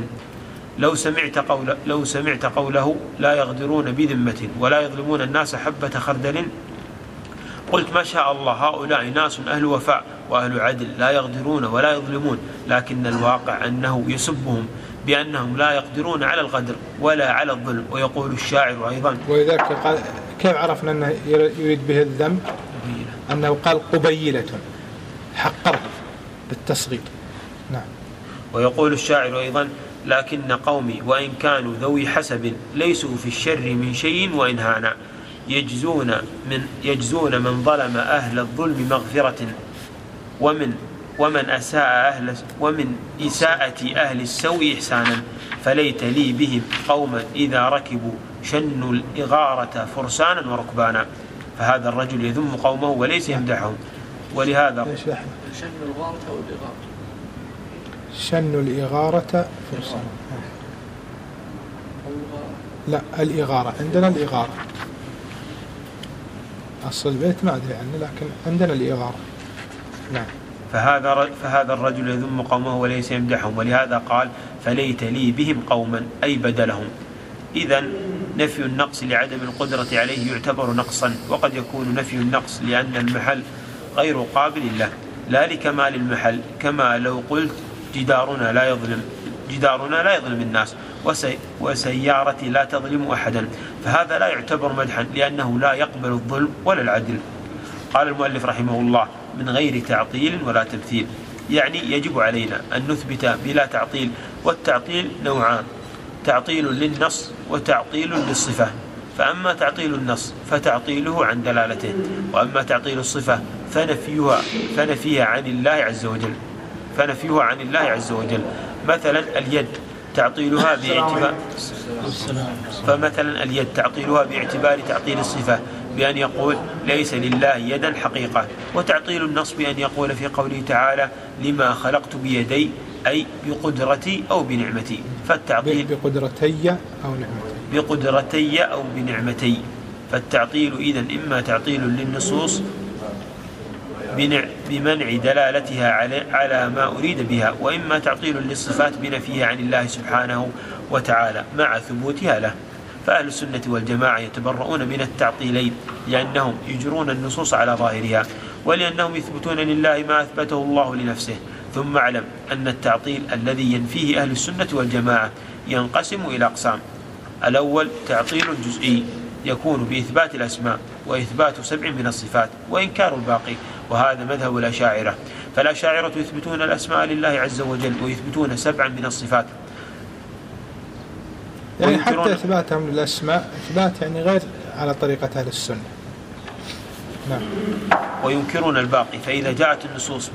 لو سمعت قوله لا يغدرون بذمة ولا يظلمون الناس حبة خردل قلت ما شاء الله، هؤلاء ناس أهل وفاء وأهل عدل لا يغدرون ولا يظلمون، لكن الواقع أنه يسبهم بأنهم لا يقدرون على الغدر ولا على الظلم. ويقول الشاعر أيضا ولذلك قال كيف عرفنا أنه يريد به الذنب؟ أنه قال قبيلة حقره بالتصغير. نعم. ويقول الشاعر أيضا لكن قومي وإن كانوا ذوي حسب ليسوا في الشر من شيء وإن هانا، يجزون من ظلم أهل الظلم مغفرة، ومن إساءة أهل السوء إحسانا، فليت لي بهم قوما إذا ركبوا شنوا الإغارة فرسانا وركبانا. فهذا الرجل يذم قومه وليس يمدحهم. ولهذا شنوا الإغارة فرسانا، لا الإغارة عندنا الإغارة، أصل البيت ما أدري عنه لكن عندنا الإغارة. نعم. فهذا الرجل يذم قومه وليس يمدحهم، ولهذا قال فليت لي بهم قوما أي بدلهم. إذن نفي النقص لعدم القدرة عليه يعتبر نقصا، وقد يكون نفي النقص لأن المحل غير قابل له لا لكمال المحل، كما لو قلت جدارنا لا يظلم جدارنا لا يظلم الناس، وسيارتي لا تظلم أحدا، فهذا لا يعتبر مدحا لأنه لا يقبل الظلم ولا العدل. قال المؤلف رحمه الله: من غير تعطيل ولا تمثيل، يعني يجب علينا أن نثبت بلا تعطيل، والتعطيل نوعان: تعطيل للنص وتعطيل للصفة. فأما تعطيل النص فتعطيله عن دلالته، وأما تعطيل الصفة فنفيها عن الله عز وجل. مثلا اليد تعطيلها باعتبار تعطيل الصفة بأن يقول ليس لله يدا حقيقة، وتعطيل النص بأن يقول في قوله تعالى لما خلقت بيدي أي بقدرتي أو بنعمتي. فالتعطيل بقدرتي أو بنعمتي. فالتعطيل إذن إما تعطيل للنصوص بمنع دلالتها على ما أريد بها، وإما تعطيل للصفات بنفيها عن الله سبحانه وتعالى مع ثبوتها له. فأهل السنة والجماعة يتبرؤون من التعطيلين لأنهم يجرون النصوص على ظاهرها، ولأنهم يثبتون لله ما أثبته الله لنفسه. ثم اعلم أن التعطيل الذي ينفيه أهل السنة والجماعة ينقسم إلى أقسام: الأول تعطيل جزئي يكون بإثبات الأسماء وإثبات 7 من الصفات وإنكار الباقي، وهذا مذهب الأشاعرة. فالأشاعرة يثبتون الأسماء لله عز وجل ويثبتون 7 من الصفات، يعني حتى إثباتهم للأسماء إثبات يعني غير على طريقة أهل السنة. نعم. وينكرون الباقي، فإذا جاءت النصوص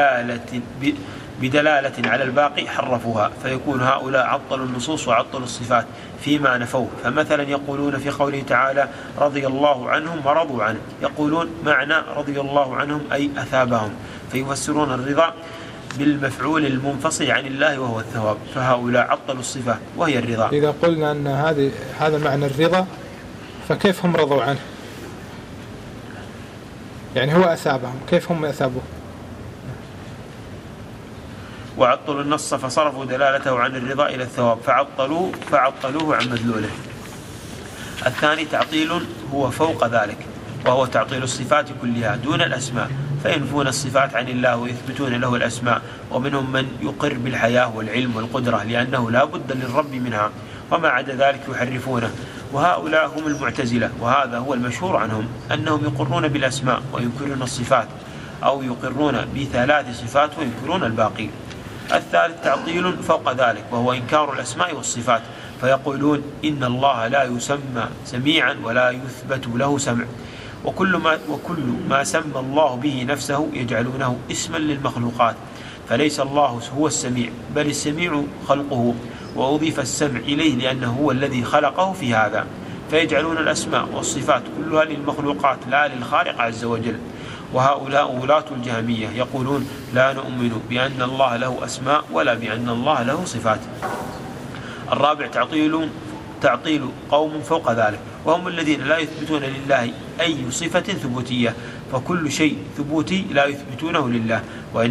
بدلالة على الباقي حرفوها، فيكون هؤلاء عطلوا النصوص وعطلوا الصفات فيما نفوه. فمثلا يقولون في قوله تعالى رضي الله عنهم ورضوا عنه، يقولون معنى رضي الله عنهم أي أثابهم، فيفسرون الرضا بالمفعول المنفصل عن الله وهو الثواب، فهؤلاء عطلوا الصفة وهي الرضا. إذا قلنا أن هذا معنى الرضا، فكيف هم رضوا عنه؟ يعني هو أثابهم، كيف هم أثابوه؟ وعطلوا النص فصرفوا دلالته عن الرضا إلى الثواب فعطلوه عن مدلوله. الثاني تعطيل هو فوق ذلك، وهو تعطيل الصفات كلها دون الأسماء، فينفون الصفات عن الله ويثبتون له الأسماء. ومنهم من يقر بالحياة والعلم والقدرة لأنه لا بد للرب منها، وما عدا ذلك يحرفونه. وهؤلاء هم المعتزلة، وهذا هو المشهور عنهم أنهم يقرون بالأسماء وينكرون الصفات، أو يقرون ب3 صفات وينكرون الباقي. الثالث تعطيل فوق ذلك، وهو إنكار الأسماء والصفات، فيقولون إن الله لا يسمى سميعا ولا يثبت له سمع، وكل ما سمى الله به نفسه يجعلونه اسما للمخلوقات، فليس الله هو السميع، بل السميع خلقه، وأضيف السمع إليه لأنه هو الذي خلقه في هذا. فيجعلون الأسماء والصفات كلها للمخلوقات لا للخالق عز وجل. وهؤلاء ولاة الجهمية يقولون لا نؤمن بأن الله له أسماء ولا بأن الله له صفات. الرابع تعطيل قوم فوق ذلك، وهم الذين لا يثبتون لله أي صفة ثبوتية، فكل شيء ثبوتي لا يثبتونه لله،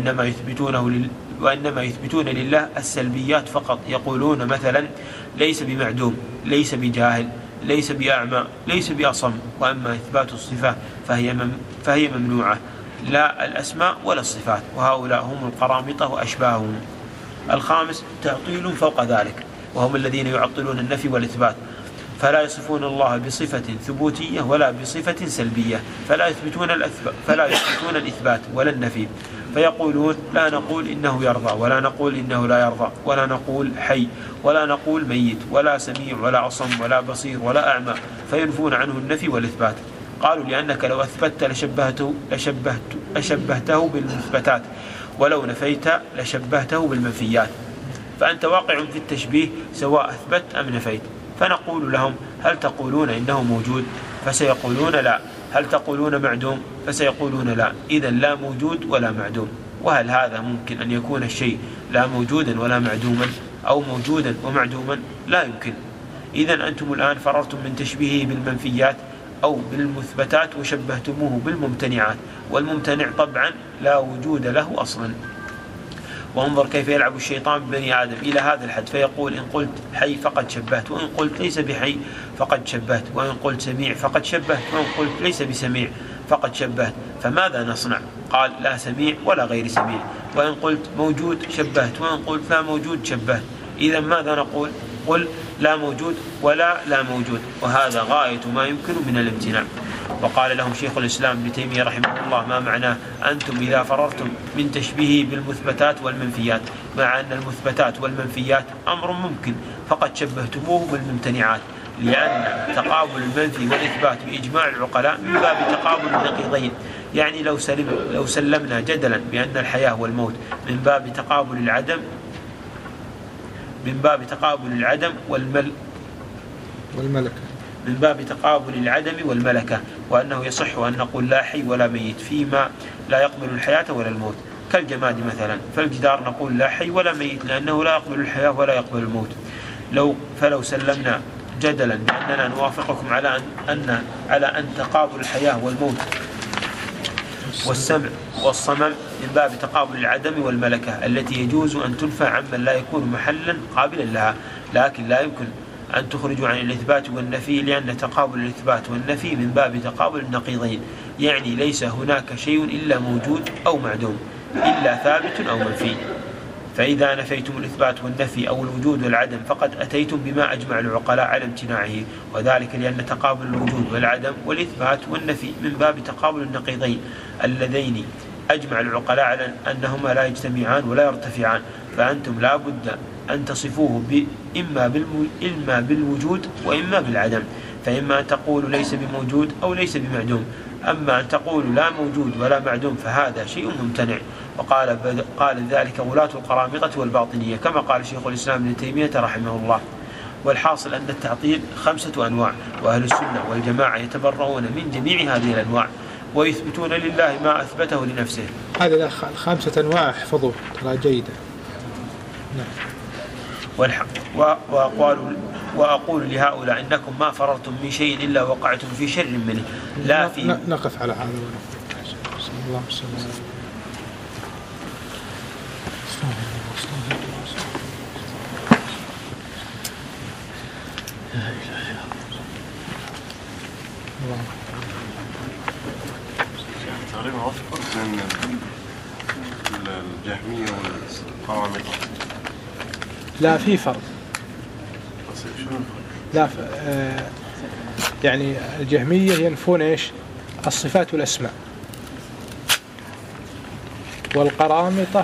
وإنما يثبتون لله السلبيات فقط. يقولون مثلا ليس بمعدوم، ليس بجاهل، ليس بأعمى، ليس بأصم. وأما إثبات الصفة فهي ممنوعة، لا الأسماء ولا الصفات، وهؤلاء هم القرامطة وأشباههم. الخامس تعطيل فوق ذلك، وهم الذين يعطلون النفي والإثبات، فلا يصفون الله بصفة ثبوتية ولا بصفة سلبية، فلا يثبتون الإثبات ولا النفي، فيقولون لا نقول إنه يرضى، ولا نقول إنه لا يرضى، ولا نقول حي، ولا نقول ميت، ولا سميع، ولا أصم، ولا بصير، ولا أعمى، فينفون عنه النفي والإثبات. قالوا لأنك لو أثبت لشبهته بالمثبتات، ولو نفيت لشبهته بالمنفيات، فأنت واقع في التشبيه سواء أثبت أم نفيت. فنقول لهم هل تقولون إنه موجود؟ فسيقولون لا. هل تقولون معدوم؟ فسيقولون لا. إذن لا موجود ولا معدوم. وهل هذا ممكن أن يكون الشيء لا موجودا ولا معدوما، أو موجودا ومعدوما؟ لا يمكن. إذن أنتم الآن فررتم من تشبيهه بالمنفيات أو بالمثبتات وشبهتموه بالممتنعات، والممتنع طبعا لا وجود له أصلا. وانظر كيف يلعب الشيطان ببني آدم إلى هذا الحد، فيقول إن قلت حي فقد شبهت، وإن قلت ليس بحي فقد شبهت، وإن قلت سميع فقد شبهت، وإن قلت ليس بسميع فقد شبهت. فماذا نصنع؟ قال لا سميع ولا غير سميع. وإن قلت موجود شبهت، وإن قلت لا موجود شبهت. إذا ماذا نقول؟ قل لا موجود ولا لا موجود، وهذا غاية ما يمكن من الامتناع. وقال لهم شيخ الإسلام ابن تيمية رحمه الله: ما معناه أنتم إذا فررتم من تشبيهه بالمثبتات والمنفيات، مع أن المثبتات والمنفيات أمر ممكن، فقد شبهتموه بالممتنعات، لأن تقابل المنفي والإثبات بإجماع العقلاء من باب تقابل النقيضين. يعني لو سلمنا جدلا بأن الحياة والموت من باب تقابل العدم والملكة، وأنه يصح أن نقول لا حي ولا ميت فيما لا يقبل الحياة ولا الموت، كالجماد مثلا. فالجدار نقول لا حي ولا ميت لأنه لا يقبل الحياة ولا يقبل الموت. فلو سلمنا جدلا بأننا نوافقكم على أن تقابل الحياة والموت والسمع والصمم من باب تقابل العدم والملكة التي يجوز أن تنفى عمن لا يكون محلا قابلا لها، لكن لا يمكن أن تخرجوا عن الإثبات والنفي، لأن تقابل الإثبات والنفي من باب تقابل النقيضين. يعني ليس هناك شيء إلا موجود أو معدوم، إلا ثابت أو منفي. فإذا نفيتم الإثبات والنفي أو الوجود والعدم فقد أتيتم بما أجمع العقلاء على امتناعه، وذلك لأن تقابل الوجود والعدم والإثبات والنفي من باب تقابل النقيضين اللذين أجمع العقلاء على أنهما لا يجتمعان ولا يرتفعان. فأنتم لا بد أن تصفوه إما بالوجود وإما بالعدم، فإما أن تقولوا ليس بموجود أو ليس بمعدوم. أما أن تقولوا لا موجود ولا معدوم فهذا شيء ممتنع. وقال ذلك غلاة القرامطة والباطنية، كما قال شيخ الإسلام ابن تيمية رحمه الله. والحاصل أن التعطيل 5 أنواع، وأهل السنة والجماعة يتبرؤون من جميع هذه الأنواع ويثبتون لله ما أثبته لنفسه. هذه 5 أنواع احفظوا ترى جيدة. وأقول لهؤلاء إنكم ما فررتم من شيء إلا وقعتم في شر منه. لا في نقف على هذا. الله تقريبا هو في فرق بين الجهمية والقرامطة. لا في فرق. لا يعني الجهمية ينفون ايش؟ الصفات والاسماء، والقرامطة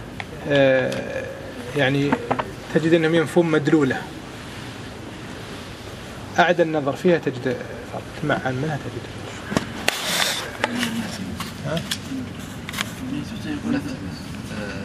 يعني تجد انهم ينفون مدلولة. أعد النظر فيها تجد فرق، تمعن منها تجد